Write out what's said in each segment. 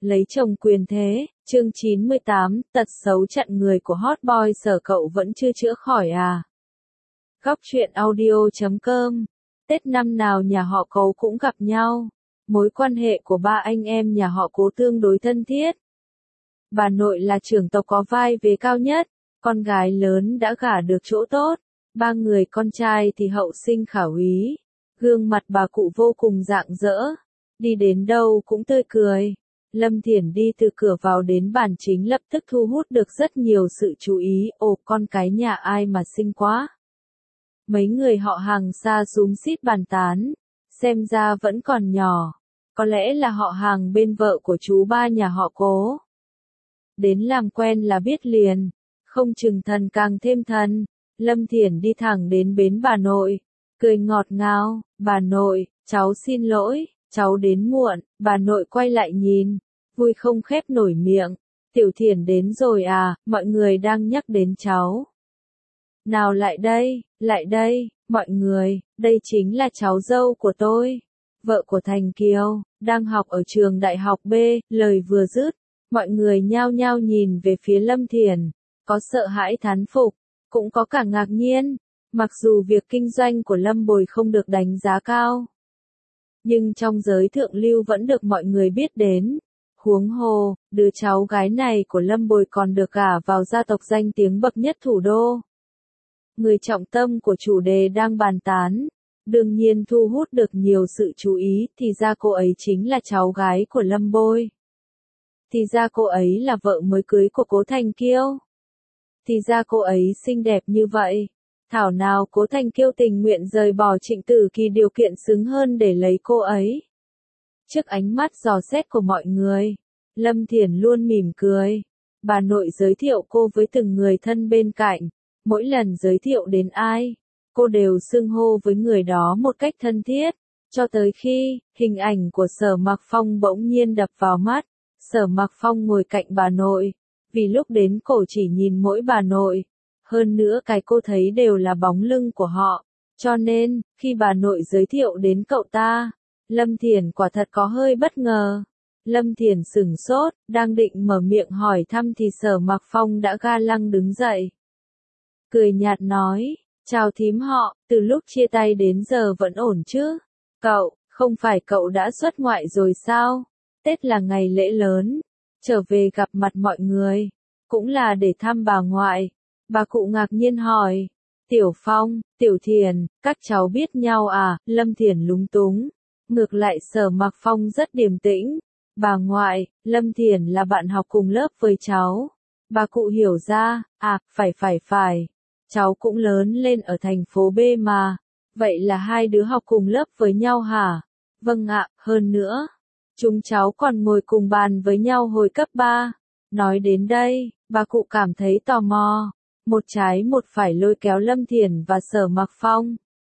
Lấy chồng quyền thế, chương 98, tật xấu chặn người của hot boy Sở cậu vẫn chưa chữa khỏi à? Góc truyện audio.com. Tết năm nào nhà họ Cố cũng gặp nhau. Mối quan hệ của ba anh em nhà họ Cố tương đối thân thiết. Bà nội là trưởng tộc có vai vế cao nhất, con gái lớn đã gả được chỗ tốt, ba người con trai thì hậu sinh khả úy. Gương mặt bà cụ vô cùng rạng rỡ, đi đến đâu cũng tươi cười. Lâm Thiển đi từ cửa vào đến bàn chính lập tức thu hút được rất nhiều sự chú ý. Ồ, con cái nhà ai mà xinh quá. Mấy người họ hàng xa xúm xít bàn tán, xem ra vẫn còn nhỏ, có lẽ là họ hàng bên vợ của chú ba nhà họ Cố. Đến làm quen là biết liền, không chừng thần càng thêm thần. Lâm Thiển đi thẳng đến bến bà nội, cười ngọt ngào, bà nội, cháu xin lỗi, cháu đến muộn. Bà nội quay lại nhìn, vui không khép nổi miệng, Tiểu Thiển đến rồi à, mọi người đang nhắc đến cháu. Nào lại đây, mọi người, đây chính là cháu dâu của tôi, vợ của Thành Kiều, đang học ở trường đại học B. Lời vừa dứt, mọi người nhao nhao nhìn về phía Lâm Thiển, có sợ hãi thán phục, cũng có cả ngạc nhiên, mặc dù việc kinh doanh của Lâm Bồi không được đánh giá cao, nhưng trong giới thượng lưu vẫn được mọi người biết đến. Huống hồ, đứa cháu gái này của Lâm Bồi còn được gả vào gia tộc danh tiếng bậc nhất thủ đô. Người trọng tâm của chủ đề đang bàn tán, đương nhiên thu hút được nhiều sự chú ý. Thì ra cô ấy chính là cháu gái của Lâm Bồi. Thì ra cô ấy là vợ mới cưới của Cố Thành Kiêu. Thì ra cô ấy xinh đẹp như vậy. Thảo nào Cố Thành Kiêu tình nguyện rời bỏ Trịnh Tử Kỳ điều kiện xứng hơn để lấy cô ấy. Trước ánh mắt dò xét của mọi người, Lâm Thiển luôn mỉm cười. Bà nội giới thiệu cô với từng người thân bên cạnh. Mỗi lần giới thiệu đến ai, cô đều xưng hô với người đó một cách thân thiết. Cho tới khi, hình ảnh của Sở Mặc Phong bỗng nhiên đập vào mắt. Sở Mặc Phong ngồi cạnh bà nội. Vì lúc đến cổ chỉ nhìn mỗi bà nội. Hơn nữa cái cô thấy đều là bóng lưng của họ. Cho nên, khi bà nội giới thiệu đến cậu ta, Lâm Thiển quả thật có hơi bất ngờ. Lâm Thiển sửng sốt, đang định mở miệng hỏi thăm thì Sở Mặc Phong đã ga lăng đứng dậy. Cười nhạt nói, chào thím họ, từ lúc chia tay đến giờ vẫn ổn chứ? Cậu, không phải cậu đã xuất ngoại rồi sao? Tết là ngày lễ lớn, trở về gặp mặt mọi người, cũng là để thăm bà ngoại. Bà cụ ngạc nhiên hỏi, Tiểu Phong, Tiểu Thiển, các cháu biết nhau à? Lâm Thiển lúng túng, ngược lại Sở Mặc Phong rất điềm tĩnh. Bà ngoại, Lâm Thiển là bạn học cùng lớp với cháu. Bà cụ hiểu ra, à, phải. Cháu cũng lớn lên ở thành phố B mà. Vậy là hai đứa học cùng lớp với nhau hả? Vâng ạ, hơn nữa, chúng cháu còn ngồi cùng bàn với nhau hồi cấp 3. Nói đến đây, bà cụ cảm thấy tò mò. Một trái một phải lôi kéo Lâm Thiển và Sở Mặc Phong.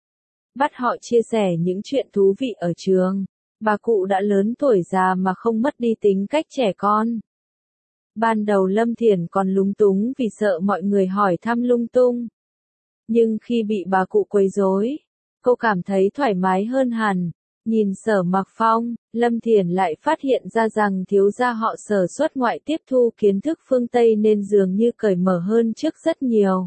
Bắt họ chia sẻ những chuyện thú vị ở trường. Bà cụ đã lớn tuổi già mà không mất đi tính cách trẻ con. Ban đầu Lâm Thiển còn lúng túng vì sợ mọi người hỏi thăm lung tung. Nhưng khi bị bà cụ quấy rối, cô cảm thấy thoải mái hơn hẳn. Nhìn Sở Mặc Phong, Lâm Thiển lại phát hiện ra rằng thiếu gia họ Sở xuất ngoại tiếp thu kiến thức phương Tây nên dường như cởi mở hơn trước rất nhiều.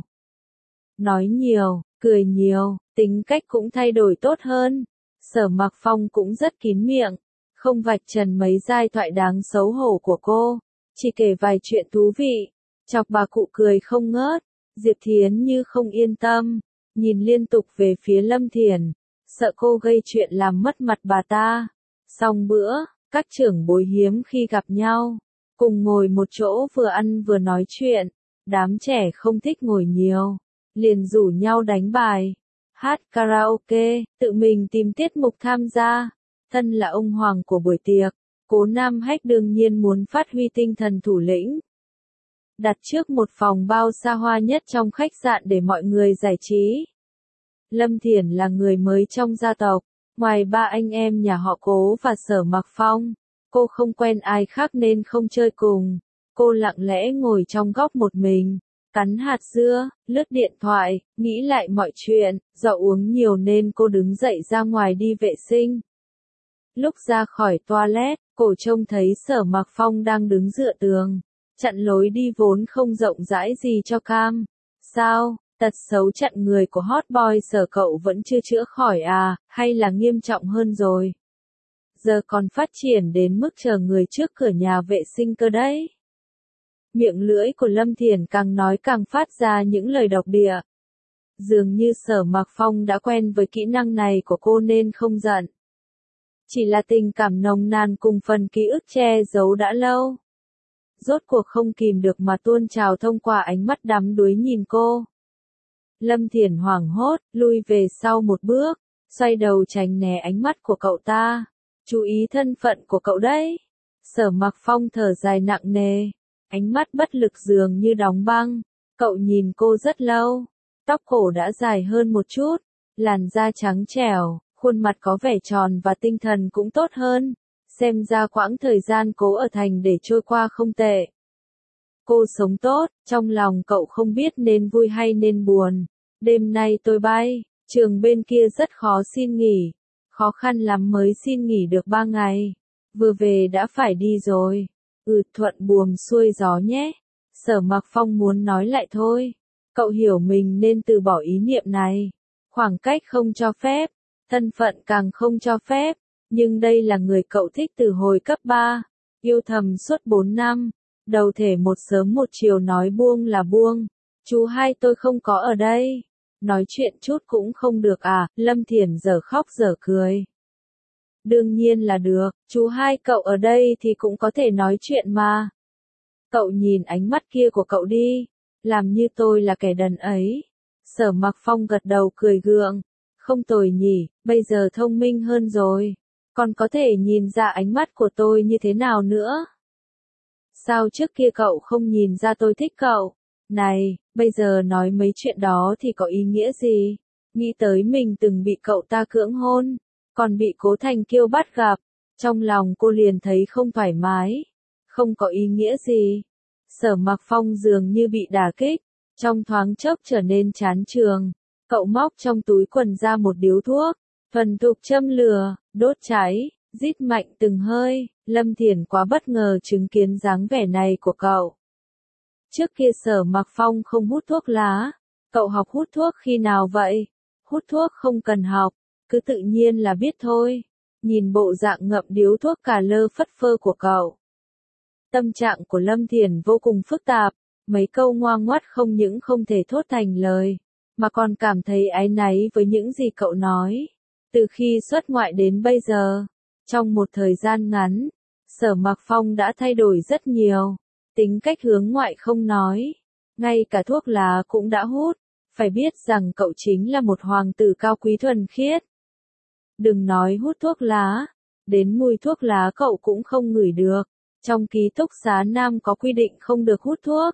Nói nhiều, cười nhiều, tính cách cũng thay đổi tốt hơn. Sở Mặc Phong cũng rất kín miệng, không vạch trần mấy giai thoại đáng xấu hổ của cô, chỉ kể vài chuyện thú vị, chọc bà cụ cười không ngớt. Diệp Thiến như không yên tâm, nhìn liên tục về phía Lâm Thiển, sợ cô gây chuyện làm mất mặt bà ta. Xong bữa, các trưởng bối hiếm khi gặp nhau, cùng ngồi một chỗ vừa ăn vừa nói chuyện. Đám trẻ không thích ngồi nhiều, liền rủ nhau đánh bài, hát karaoke, tự mình tìm tiết mục tham gia. Thân là ông hoàng của buổi tiệc, Cố Nam Hách đương nhiên muốn phát huy tinh thần thủ lĩnh. Đặt trước một phòng bao xa hoa nhất trong khách sạn để mọi người giải trí. Lâm Thiển là người mới trong gia tộc, ngoài ba anh em nhà họ Cố và Sở Mặc Phong, cô không quen ai khác nên không chơi cùng. Cô lặng lẽ ngồi trong góc một mình, cắn hạt dưa, lướt điện thoại, nghĩ lại mọi chuyện. Do uống nhiều nên cô đứng dậy ra ngoài đi vệ sinh. Lúc ra khỏi toilet, Cổ trông thấy Sở Mặc Phong đang đứng dựa tường, chặn lối đi vốn không rộng rãi gì cho cam. Sao, tật xấu chặn người của hot boy Sở cậu vẫn chưa chữa khỏi à, hay là nghiêm trọng hơn rồi? Giờ còn phát triển đến mức chờ người trước cửa nhà vệ sinh cơ đấy. Miệng lưỡi của Lâm Thiển càng nói càng phát ra những lời độc địa. Dường như Sở Mặc Phong đã quen với kỹ năng này của cô nên không giận. Chỉ là tình cảm nồng nàn cùng phần ký ức che giấu đã lâu. Rốt cuộc không kìm được mà tuôn trào thông qua ánh mắt đắm đuối nhìn cô. Lâm Thiển hoảng hốt, lui về sau một bước, xoay đầu tránh né ánh mắt của cậu ta. Chú ý thân phận của cậu đấy. Sở Mặc Phong thở dài nặng nề, ánh mắt bất lực dường như đóng băng. Cậu nhìn cô rất lâu, tóc cổ đã dài hơn một chút, làn da trắng trẻo, khuôn mặt có vẻ tròn và tinh thần cũng tốt hơn. Xem ra quãng thời gian cố ở thành để trôi qua không tệ. Cô sống tốt, trong lòng cậu không biết nên vui hay nên buồn. Đêm nay tôi bay, trường bên kia rất khó xin nghỉ. Khó khăn lắm mới xin nghỉ được 3 ngày. Vừa về đã phải đi rồi. Thuận buồm xuôi gió nhé. Sở Mặc Phong muốn nói lại thôi. Cậu hiểu mình nên từ bỏ ý niệm này. Khoảng cách không cho phép, thân phận càng không cho phép. Nhưng đây là người cậu thích từ hồi cấp 3. Yêu thầm suốt 4 năm. Đầu thể một sớm một chiều nói buông là buông. Chú hai tôi không có ở đây. Nói chuyện chút cũng không được à, Lâm Thiển giờ khóc giờ cười. Đương nhiên là được, chú hai cậu ở đây thì cũng có thể nói chuyện mà. Cậu nhìn ánh mắt kia của cậu đi, làm như tôi là kẻ đần ấy. Sở Mặc Phong gật đầu cười gượng, không tồi nhỉ, bây giờ thông minh hơn rồi. Còn có thể nhìn ra ánh mắt của tôi như thế nào nữa. Sao trước kia cậu không nhìn ra tôi thích cậu? Này, bây giờ nói mấy chuyện đó thì có ý nghĩa gì? Nghĩ tới mình từng bị cậu ta cưỡng hôn, còn bị Cố Thành Kiêu bắt gặp, trong lòng cô liền thấy không thoải mái. Không có ý nghĩa gì. Sở Mặc Phong dường như bị đả kích, trong thoáng chốc trở nên chán trường. Cậu móc trong túi quần ra một điếu thuốc, thuần thục châm lửa, đốt cháy, rít mạnh từng hơi. Lâm Thiển quá bất ngờ chứng kiến dáng vẻ này của cậu. Trước kia Sở Mặc Phong không hút thuốc lá. Cậu học hút thuốc khi nào vậy? Hút thuốc không cần học, cứ tự nhiên là biết thôi. Nhìn bộ dạng ngậm điếu thuốc cà lơ phất phơ của cậu. Tâm trạng của Lâm Thiển vô cùng phức tạp. Mấy câu ngoa ngoắt không những không thể thốt thành lời, mà còn cảm thấy áy náy với những gì cậu nói. Từ khi xuất ngoại đến bây giờ, trong một thời gian ngắn, Sở Mặc Phong đã thay đổi rất nhiều. Tính cách hướng ngoại không nói, ngay cả thuốc lá cũng đã hút. Phải biết rằng cậu chính là một hoàng tử cao quý thuần khiết. Đừng nói hút thuốc lá, đến mùi thuốc lá cậu cũng không ngửi được. Trong ký túc xá nam có quy định không được hút thuốc.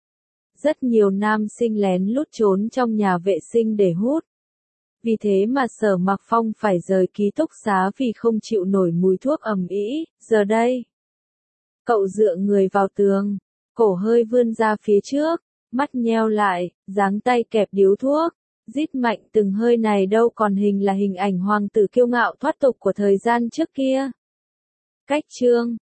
Rất nhiều nam sinh lén lút trốn trong nhà vệ sinh để hút. Vì thế mà Sở Mặc Phong phải rời ký túc xá vì không chịu nổi mùi thuốc ầm ĩ. Giờ đây, cậu dựa người vào tường, cổ hơi vươn ra phía trước, mắt nheo lại, giáng tay kẹp điếu thuốc, rít mạnh từng hơi này đâu còn hình là hình ảnh hoàng tử kiêu ngạo thoát tục của thời gian trước kia. Cách chương